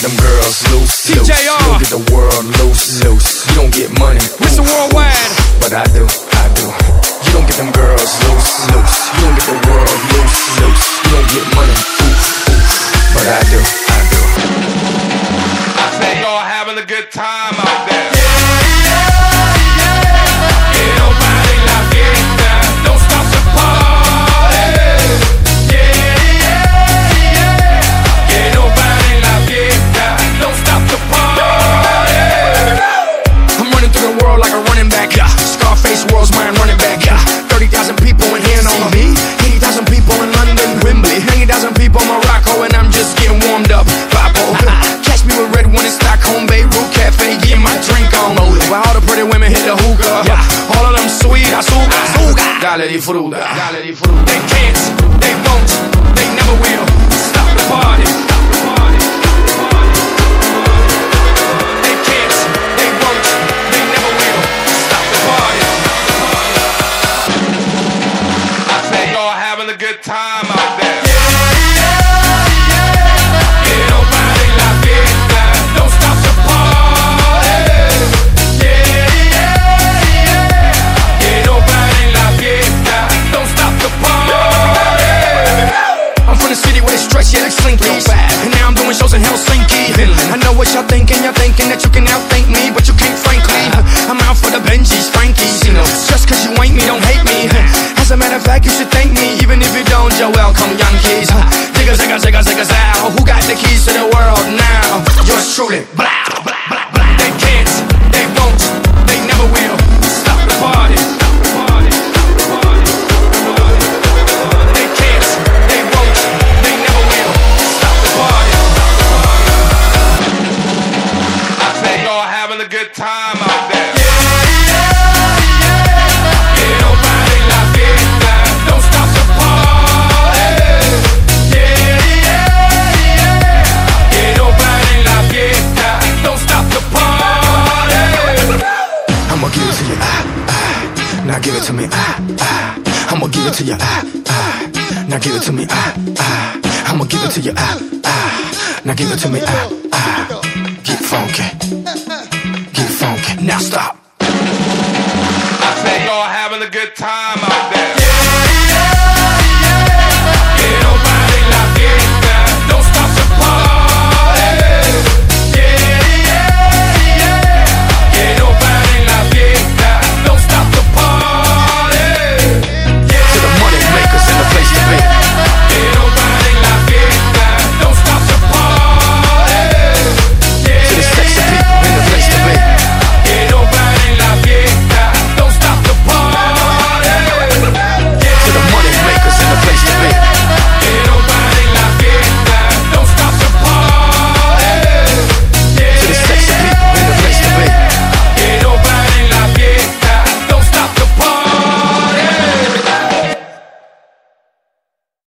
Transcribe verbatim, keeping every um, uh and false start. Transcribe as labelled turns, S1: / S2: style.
S1: them girls loose, loose.
S2: T J R.
S1: You don't get the world loose, loose. You don't get money,
S2: Mister
S1: oof,
S2: Worldwide.
S1: oof. But I do, I do. You don't get them girls loose, loose. You don't get the world loose, loose. You don't get money, oof, oof. But I do, I do.
S3: I say y'all having a good time out there.
S1: World's mine, running back, yeah. thirty thousand people in here and all me. eighty thousand people in London, Wembley. ninety thousand people in Morocco, and I'm just getting warmed up. Papo, catch me with red one in Stockholm, Beirut Cafe, getting my drink on. While all the pretty women hit the hookah, yeah. All of them sweet, azúcar, azúcar. Dale di fruta, dale di fruta. They can't, they won't, they never will stop the party.
S3: Having a good time out there.
S1: Don't stop the party. Yeah, yeah, yeah. Que no paren la fiesta. Don't stop the party. I'm from the city where they stretch, yeah, like Slinkies. And now I'm doing shows in Helsinki. I know what y'all thinking. Y'all thinking that you can outthink me, but you can't, frankly. I'm out for the Benjis, Frankies. Just cause you ain't me, don't hate me. As a matter of fact, you should thank me. Even if you don't, you're welcome, Yankees. Zigga, zigga, zigga, zigga, zow. Who got the keys to the world now? Yours truly. Blah, blah, blah, blah. They can't, they won't, they never will stop the party. They can't, they won't, they never will stop the party.
S3: I say y'all having a good time out there.
S1: Now give it to me, ah, ah. I'ma give it to you, ah, ah. Now give it to me, ah, ah. I'ma give it to you, ah, ah. Now give it to me, ah, ah. Get funky, get funky. Now stop.
S3: I say y'all having a good time out there.